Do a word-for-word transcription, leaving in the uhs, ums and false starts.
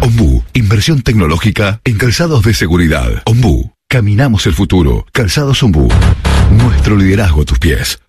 Ombú, inversión tecnológica en calzados de seguridad. Ombú, caminamos el futuro. Calzados Ombú. Nuestro liderazgo a tus pies.